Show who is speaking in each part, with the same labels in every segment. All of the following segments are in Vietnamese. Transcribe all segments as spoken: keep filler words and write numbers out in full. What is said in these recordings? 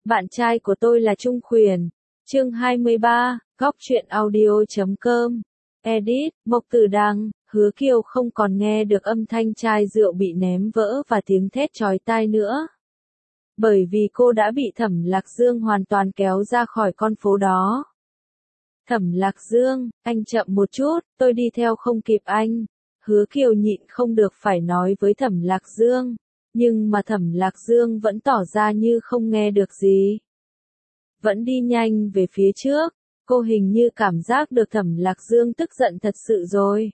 Speaker 1: Bạn trai của tôi là Trung Khuyển. Chương hai mươi ba, góc truyện audio.com. Edit, Mộc Tử Đăng. Hứa Kiều không còn nghe được âm thanh chai rượu bị ném vỡ và tiếng thét chói tai nữa. Bởi vì cô đã bị Thẩm Lạc Dương hoàn toàn kéo ra khỏi con phố đó. Thẩm Lạc Dương, anh chậm một chút, tôi đi theo không kịp anh. Hứa Kiều nhịn không được phải nói với Thẩm Lạc Dương. Nhưng mà Thẩm Lạc Dương vẫn tỏ ra như không nghe được gì. Vẫn đi nhanh về phía trước, cô hình như cảm giác được Thẩm Lạc Dương tức giận thật sự rồi.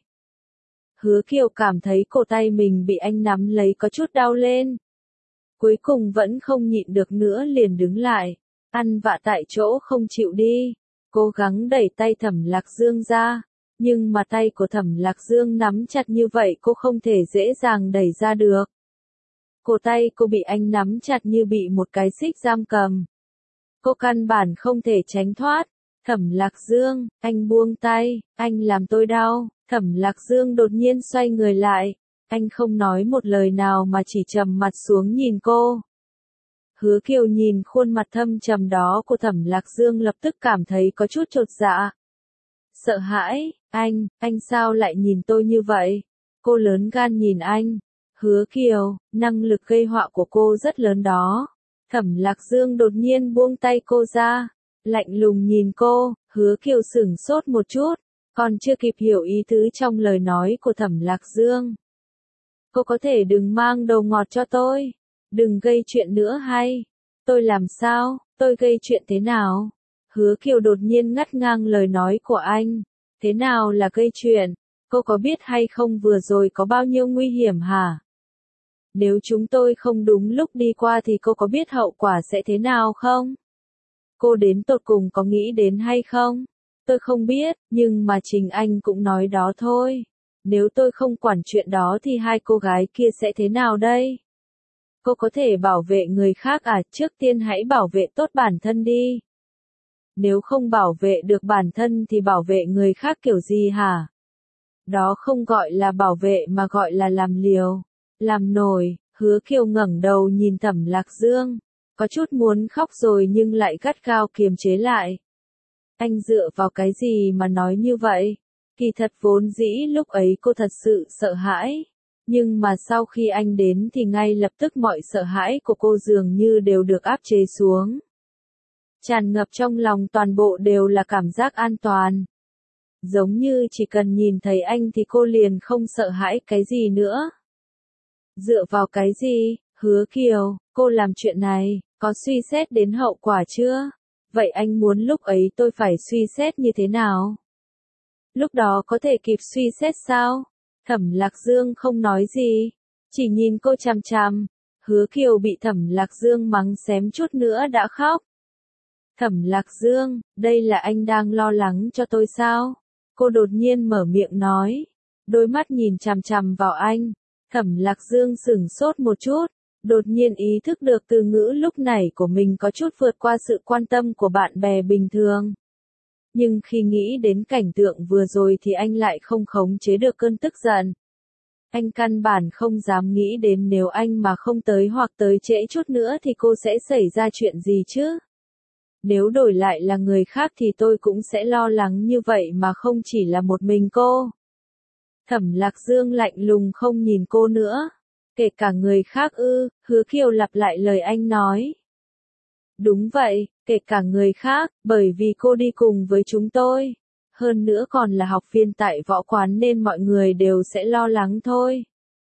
Speaker 1: Hứa Kiều cảm thấy cổ tay mình bị anh nắm lấy có chút đau lên. Cuối cùng vẫn không nhịn được nữa liền đứng lại, ăn vạ tại chỗ không chịu đi, cố gắng đẩy tay Thẩm Lạc Dương ra. Nhưng mà tay của Thẩm Lạc Dương nắm chặt như vậy cô không thể dễ dàng đẩy ra được. Cổ tay cô bị anh nắm chặt như bị một cái xích giam cầm. Cô căn bản không thể tránh thoát. Thẩm Lạc Dương, anh buông tay, anh làm tôi đau. Thẩm Lạc Dương đột nhiên xoay người lại. Anh không nói một lời nào mà chỉ trầm mặt xuống nhìn cô. Hứa Kiều nhìn khuôn mặt thâm trầm đó của Thẩm Lạc Dương lập tức cảm thấy có chút chột dạ. Sợ hãi, anh, anh sao lại nhìn tôi như vậy? Cô lớn gan nhìn anh. Hứa Kiều, năng lực gây họa của cô rất lớn đó. Thẩm Lạc Dương đột nhiên buông tay cô ra, lạnh lùng nhìn cô. Hứa Kiều sửng sốt một chút, còn chưa kịp hiểu ý tứ trong lời nói của Thẩm Lạc Dương. Cô có thể đừng mang đầu ngọt cho tôi, đừng gây chuyện nữa hay? Tôi làm sao, tôi gây chuyện thế nào? Hứa Kiều đột nhiên ngắt ngang lời nói của anh. Thế nào là gây chuyện? Cô có biết hay không vừa rồi có bao nhiêu nguy hiểm hả? Nếu chúng tôi không đúng lúc đi qua thì cô có biết hậu quả sẽ thế nào không? Cô đến tột cùng có nghĩ đến hay không? Tôi không biết, nhưng mà Trình Anh cũng nói đó thôi. Nếu tôi không quản chuyện đó thì hai cô gái kia sẽ thế nào đây? Cô có thể bảo vệ người khác à? Trước tiên hãy bảo vệ tốt bản thân đi. Nếu không bảo vệ được bản thân thì bảo vệ người khác kiểu gì hả? Đó không gọi là bảo vệ mà gọi là làm liều, làm nổi. Hứa Kiều ngẩng đầu nhìn Thẩm Lạc Dương, có chút muốn khóc rồi nhưng lại gắt gao kiềm chế lại. Anh dựa vào cái gì mà nói như vậy? Kỳ thật vốn dĩ lúc ấy cô thật sự sợ hãi. Nhưng mà sau khi anh đến thì ngay lập tức mọi sợ hãi của cô dường như đều được áp chế xuống. Tràn ngập trong lòng toàn bộ đều là cảm giác an toàn. Giống như chỉ cần nhìn thấy anh thì cô liền không sợ hãi cái gì nữa. Dựa vào cái gì? Hứa Kiều, cô làm chuyện này, có suy xét đến hậu quả chưa? Vậy anh muốn lúc ấy tôi phải suy xét như thế nào? Lúc đó có thể kịp suy xét sao? Thẩm Lạc Dương không nói gì, chỉ nhìn cô chằm chằm. Hứa Kiều bị Thẩm Lạc Dương mắng xém chút nữa đã khóc. Thẩm Lạc Dương, đây là anh đang lo lắng cho tôi sao? Cô đột nhiên mở miệng nói, đôi mắt nhìn chằm chằm vào anh. Thẩm Lạc Dương sửng sốt một chút, đột nhiên ý thức được từ ngữ lúc này của mình có chút vượt qua sự quan tâm của bạn bè bình thường. Nhưng khi nghĩ đến cảnh tượng vừa rồi thì anh lại không khống chế được cơn tức giận. Anh căn bản không dám nghĩ đến nếu anh mà không tới hoặc tới trễ chút nữa thì cô sẽ xảy ra chuyện gì chứ. Nếu đổi lại là người khác thì tôi cũng sẽ lo lắng như vậy mà không chỉ là một mình cô. Thẩm Lạc Dương lạnh lùng không nhìn cô nữa. Kể cả người khác ư? Hứa Kiều lặp lại lời anh nói. Đúng vậy, kể cả người khác, bởi vì cô đi cùng với chúng tôi. Hơn nữa còn là học viên tại võ quán nên mọi người đều sẽ lo lắng thôi.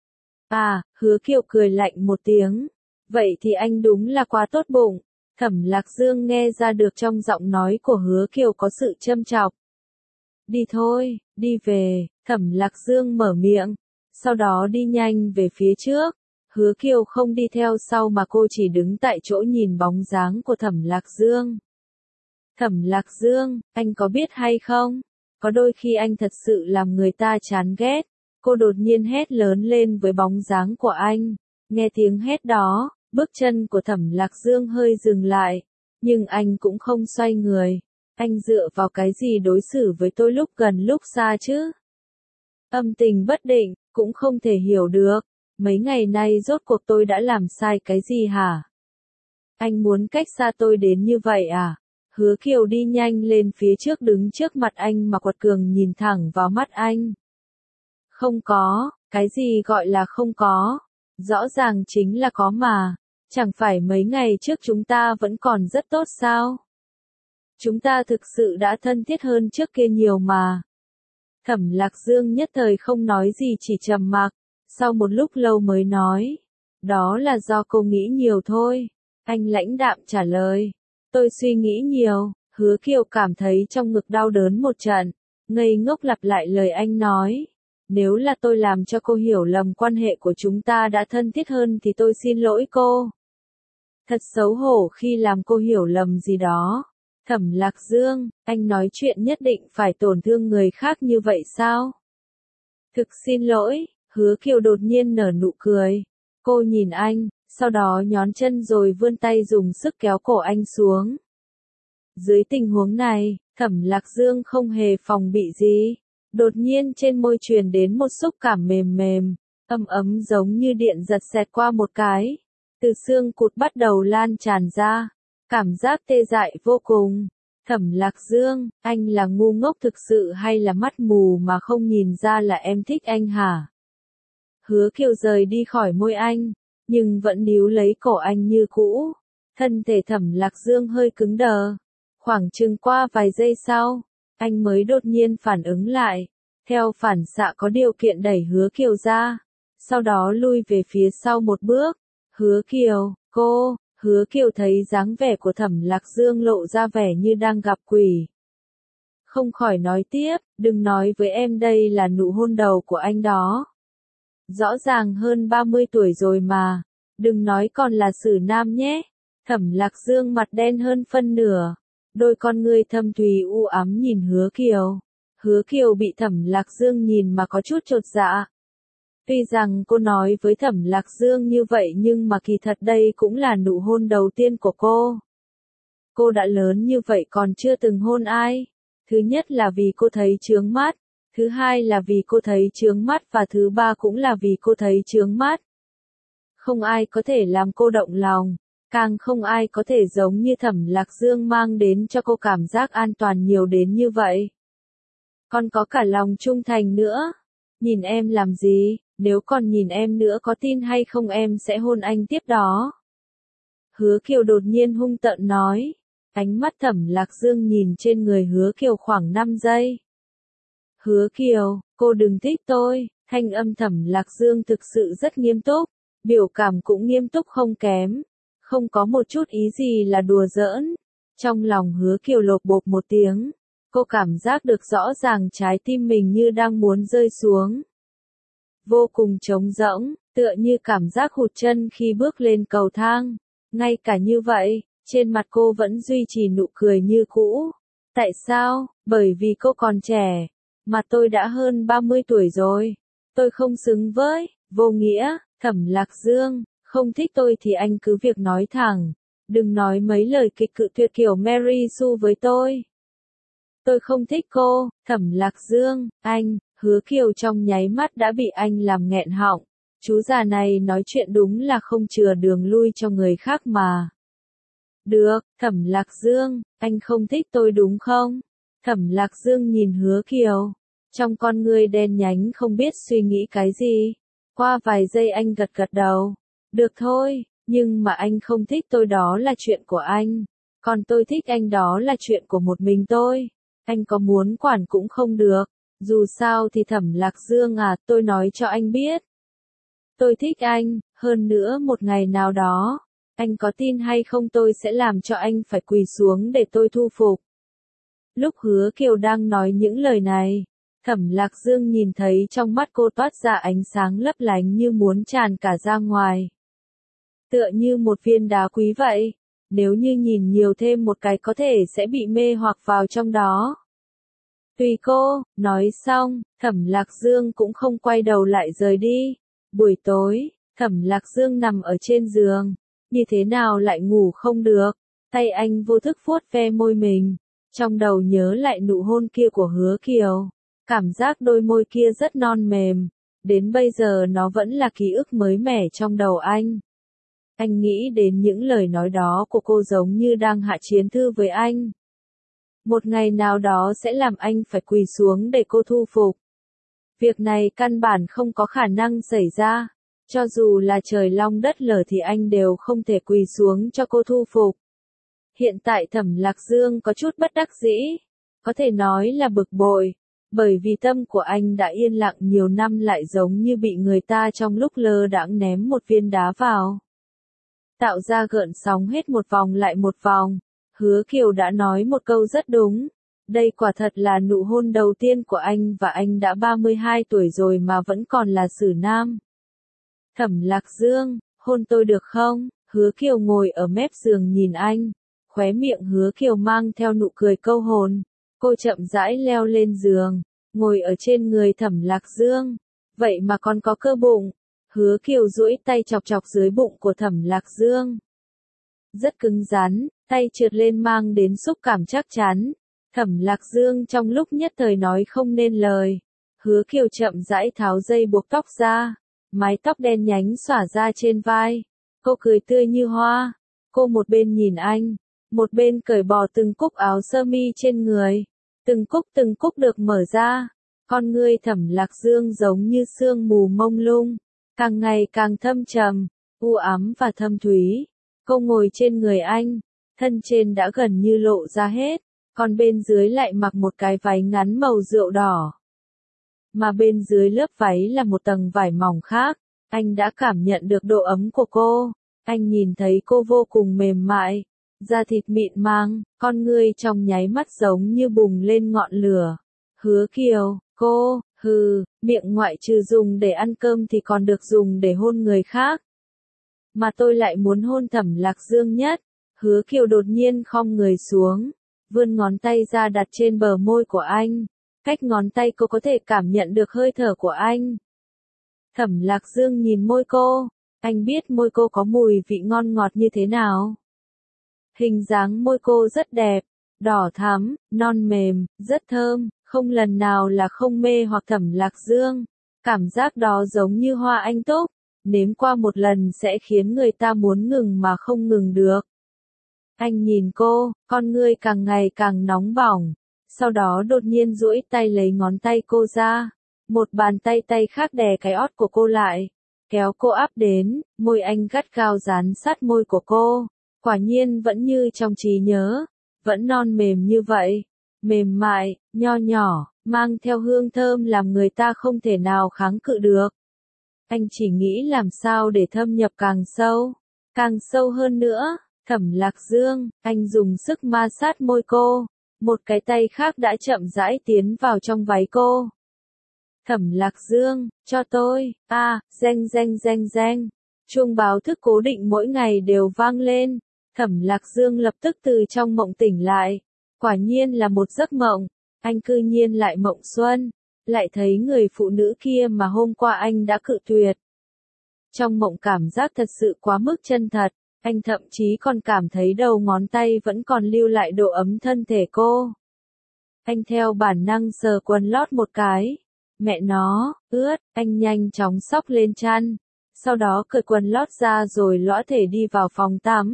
Speaker 1: À, Hứa Kiều cười lạnh một tiếng. Vậy thì anh đúng là quá tốt bụng. Thẩm Lạc Dương nghe ra được trong giọng nói của Hứa Kiều có sự châm chọc. Đi thôi, đi về, Thẩm Lạc Dương mở miệng, sau đó đi nhanh về phía trước. Hứa Kiều không đi theo sau mà cô chỉ đứng tại chỗ nhìn bóng dáng của Thẩm Lạc Dương. Thẩm Lạc Dương, anh có biết hay không? Có đôi khi anh thật sự làm người ta chán ghét. Cô đột nhiên hét lớn lên với bóng dáng của anh. Nghe tiếng hét đó, bước chân của Thẩm Lạc Dương hơi dừng lại. Nhưng anh cũng không xoay người. Anh dựa vào cái gì đối xử với tôi lúc gần lúc xa chứ? Âm tình bất định, cũng không thể hiểu được. Mấy ngày nay rốt cuộc tôi đã làm sai cái gì hả? Anh muốn cách xa tôi đến như vậy à? Hứa Kiều đi nhanh lên phía trước đứng trước mặt anh mà quật cường nhìn thẳng vào mắt anh. Không có, cái gì gọi là không có? Rõ ràng chính là có mà. Chẳng phải mấy ngày trước chúng ta vẫn còn rất tốt sao? Chúng ta thực sự đã thân thiết hơn trước kia nhiều mà. Thẩm Lạc Dương nhất thời không nói gì chỉ trầm mặc, sau một lúc lâu mới nói. Đó là do cô nghĩ nhiều thôi. Anh lãnh đạm trả lời. Tôi suy nghĩ nhiều. Hứa Kiều cảm thấy trong ngực đau đớn một trận, ngây ngốc lặp lại lời anh nói. Nếu là tôi làm cho cô hiểu lầm quan hệ của chúng ta đã thân thiết hơn thì tôi xin lỗi cô. Thật xấu hổ khi làm cô hiểu lầm gì đó. Thẩm Lạc Dương, anh nói chuyện nhất định phải tổn thương người khác như vậy sao? Thực xin lỗi, Hứa Kiều đột nhiên nở nụ cười. Cô nhìn anh, sau đó nhón chân rồi vươn tay dùng sức kéo cổ anh xuống. Dưới tình huống này, Thẩm Lạc Dương không hề phòng bị gì. Đột nhiên trên môi truyền đến một xúc cảm mềm mềm, ấm ấm giống như điện giật xẹt qua một cái. Từ xương cụt bắt đầu lan tràn ra. Cảm giác tê dại vô cùng. Thẩm Lạc Dương, anh là ngu ngốc thực sự hay là mắt mù mà không nhìn ra là em thích anh hả? Hứa Kiều rời đi khỏi môi anh, nhưng vẫn níu lấy cổ anh như cũ. Thân thể Thẩm Lạc Dương hơi cứng đờ. Khoảng chừng qua vài giây sau, anh mới đột nhiên phản ứng lại. Theo phản xạ có điều kiện đẩy Hứa Kiều ra. Sau đó lui về phía sau một bước. Hứa Kiều, cô... Hứa Kiều thấy dáng vẻ của Thẩm Lạc Dương lộ ra vẻ như đang gặp quỷ. Không khỏi nói tiếp, đừng nói với em đây là nụ hôn đầu của anh đó. Rõ ràng hơn ba mươi tuổi rồi mà, đừng nói còn là xử nam nhé. Thẩm Lạc Dương mặt đen hơn phân nửa, đôi con ngươi thâm thúy u ám nhìn Hứa Kiều. Hứa Kiều bị Thẩm Lạc Dương nhìn mà có chút chột dạ. Tuy rằng cô nói với Thẩm Lạc Dương như vậy nhưng mà kỳ thật đây cũng là nụ hôn đầu tiên của cô. Cô đã lớn như vậy còn chưa từng hôn ai. Thứ nhất là vì cô thấy chướng mắt, thứ hai là vì cô thấy chướng mắt và thứ ba cũng là vì cô thấy chướng mắt. Không ai có thể làm cô động lòng, càng không ai có thể giống như Thẩm Lạc Dương mang đến cho cô cảm giác an toàn nhiều đến như vậy. Còn có cả lòng trung thành nữa. Nhìn em làm gì? Nếu còn nhìn em nữa có tin hay không em sẽ hôn anh tiếp đó. Hứa Kiều đột nhiên hung tợn nói. Ánh mắt Thẩm Lạc Dương nhìn trên người Hứa Kiều khoảng năm giây. Hứa Kiều, cô đừng thích tôi. Thanh âm Thẩm Lạc Dương thực sự rất nghiêm túc. Biểu cảm cũng nghiêm túc không kém. Không có một chút ý gì là đùa giỡn. Trong lòng Hứa Kiều lột bột một tiếng. Cô cảm giác được rõ ràng trái tim mình như đang muốn rơi xuống. Vô cùng trống rỗng, tựa như cảm giác hụt chân khi bước lên cầu thang. Ngay cả như vậy, trên mặt cô vẫn duy trì nụ cười như cũ. Tại sao? Bởi vì cô còn trẻ, mà tôi đã hơn ba mươi tuổi rồi. Tôi không xứng với, vô nghĩa, Thẩm Lạc Dương, không thích tôi thì anh cứ việc nói thẳng. Đừng nói mấy lời kịch cự tuyệt kiểu Mary Sue với tôi. Tôi không thích cô, Thẩm Lạc Dương, anh. Hứa Kiều trong nháy mắt đã bị anh làm nghẹn họng. Chú già này nói chuyện đúng là không chừa đường lui cho người khác mà. Được, Thẩm Lạc Dương, anh không thích tôi đúng không? Thẩm Lạc Dương nhìn Hứa Kiều. Trong con ngươi đen nhánh không biết suy nghĩ cái gì. Qua vài giây anh gật gật đầu. Được thôi, nhưng mà anh không thích tôi đó là chuyện của anh. Còn tôi thích anh đó là chuyện của một mình tôi. Anh có muốn quản cũng không được. Dù sao thì Thẩm Lạc Dương à, tôi nói cho anh biết. Tôi thích anh, hơn nữa một ngày nào đó, anh có tin hay không tôi sẽ làm cho anh phải quỳ xuống để tôi thu phục. Lúc Hứa Kiều đang nói những lời này, Thẩm Lạc Dương nhìn thấy trong mắt cô toát ra ánh sáng lấp lánh như muốn tràn cả ra ngoài. Tựa như một viên đá quý vậy, nếu như nhìn nhiều thêm một cái có thể sẽ bị mê hoặc vào trong đó. Tùy cô, nói xong, Thẩm Lạc Dương cũng không quay đầu lại rời đi. Buổi tối, Thẩm Lạc Dương nằm ở trên giường, như thế nào lại ngủ không được, tay anh vô thức vuốt ve môi mình, trong đầu nhớ lại nụ hôn kia của Hứa Kiều, cảm giác đôi môi kia rất non mềm, đến bây giờ nó vẫn là ký ức mới mẻ trong đầu anh. Anh nghĩ đến những lời nói đó của cô giống như đang hạ chiến thư với anh. Một ngày nào đó sẽ làm anh phải quỳ xuống để cô thu phục. Việc này căn bản không có khả năng xảy ra. Cho dù là trời long đất lở thì anh đều không thể quỳ xuống cho cô thu phục. Hiện tại Thẩm Lạc Dương có chút bất đắc dĩ. Có thể nói là bực bội. Bởi vì tâm của anh đã yên lặng nhiều năm lại giống như bị người ta trong lúc lơ đãng ném một viên đá vào. Tạo ra gợn sóng hết một vòng lại một vòng. Hứa Kiều đã nói một câu rất đúng. Đây quả thật là nụ hôn đầu tiên của anh và anh đã ba mươi hai tuổi rồi mà vẫn còn là xử nam. Thẩm Lạc Dương, hôn tôi được không? Hứa Kiều ngồi ở mép giường nhìn anh. Khóe miệng Hứa Kiều mang theo nụ cười câu hồn. Cô chậm rãi leo lên giường, ngồi ở trên người Thẩm Lạc Dương. Vậy mà còn có cơ bụng. Hứa Kiều duỗi tay chọc chọc dưới bụng của Thẩm Lạc Dương. Rất cứng rắn, tay trượt lên mang đến xúc cảm chắc chắn. Thẩm Lạc Dương trong lúc nhất thời nói không nên lời. Hứa Kiều chậm rãi tháo dây buộc tóc ra. Mái tóc đen nhánh xõa ra trên vai. Cô cười tươi như hoa. Cô một bên nhìn anh, một bên cởi bỏ từng cúc áo sơ mi trên người. Từng cúc từng cúc được mở ra. Con ngươi Thẩm Lạc Dương giống như sương mù mông lung. Càng ngày càng thâm trầm, u ám và thâm thúy. Cô ngồi trên người anh. Thân trên đã gần như lộ ra hết. Còn bên dưới lại mặc một cái váy ngắn màu rượu đỏ. Mà bên dưới lớp váy là một tầng vải mỏng khác. Anh đã cảm nhận được độ ấm của cô. Anh nhìn thấy cô vô cùng mềm mại. Da thịt mịn màng, con ngươi trong nháy mắt giống như bùng lên ngọn lửa. Hứa Kiều, cô, hừ, miệng ngoại trừ dùng để ăn cơm thì còn được dùng để hôn người khác. Mà tôi lại muốn hôn Thẩm Lạc Dương nhất. Hứa Kiều đột nhiên khom người xuống, vươn ngón tay ra đặt trên bờ môi của anh. Cách ngón tay cô có thể cảm nhận được hơi thở của anh. Thẩm Lạc Dương nhìn môi cô, anh biết môi cô có mùi vị ngon ngọt như thế nào. Hình dáng môi cô rất đẹp, đỏ thắm, non mềm, rất thơm, không lần nào là không mê hoặc Thẩm Lạc Dương. Cảm giác đó giống như hoa anh túc, nếm qua một lần sẽ khiến người ta muốn ngừng mà không ngừng được. Anh nhìn cô, con ngươi càng ngày càng nóng bỏng, sau đó đột nhiên duỗi tay lấy ngón tay cô ra. Một bàn tay tay khác đè cái ót của cô lại, kéo cô áp đến, môi anh gắt gao dán sát môi của cô. Quả nhiên vẫn như trong trí nhớ, vẫn non mềm như vậy, mềm mại, nho nhỏ, mang theo hương thơm làm người ta không thể nào kháng cự được. Anh chỉ nghĩ làm sao để thâm nhập càng sâu, càng sâu hơn nữa. Thẩm Lạc Dương, anh dùng sức ma sát môi cô, một cái tay khác đã chậm rãi tiến vào trong váy cô. Thẩm Lạc Dương, cho tôi, a, à, reng reng reng reng. Chuông báo thức cố định mỗi ngày đều vang lên. Thẩm Lạc Dương lập tức từ trong mộng tỉnh lại. Quả nhiên là một giấc mộng. Anh cư nhiên lại mộng xuân. Lại thấy người phụ nữ kia mà hôm qua anh đã cự tuyệt. Trong mộng cảm giác thật sự quá mức chân thật. Anh thậm chí còn cảm thấy đầu ngón tay vẫn còn lưu lại độ ấm thân thể cô. Anh theo bản năng sờ quần lót một cái. Mẹ nó, ướt, anh nhanh chóng xốc lên chăn. Sau đó cởi quần lót ra rồi lõa thể đi vào phòng tắm.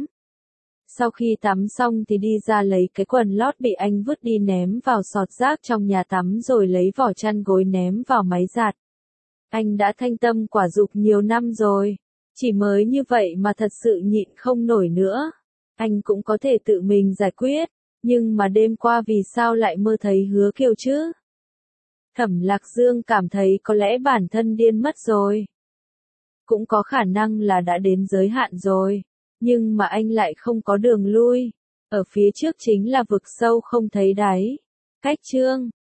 Speaker 1: Sau khi tắm xong thì đi ra lấy cái quần lót bị anh vứt đi ném vào sọt rác trong nhà tắm rồi lấy vỏ chăn gối ném vào máy giặt. Anh đã thanh tâm quả dục nhiều năm rồi. Chỉ mới như vậy mà thật sự nhịn không nổi nữa. Anh cũng có thể tự mình giải quyết. Nhưng mà đêm qua vì sao lại mơ thấy Hứa Kiều chứ? Thẩm Lạc Dương cảm thấy có lẽ bản thân điên mất rồi. Cũng có khả năng là đã đến giới hạn rồi. Nhưng mà anh lại không có đường lui. Ở phía trước chính là vực sâu không thấy đáy. Cách chương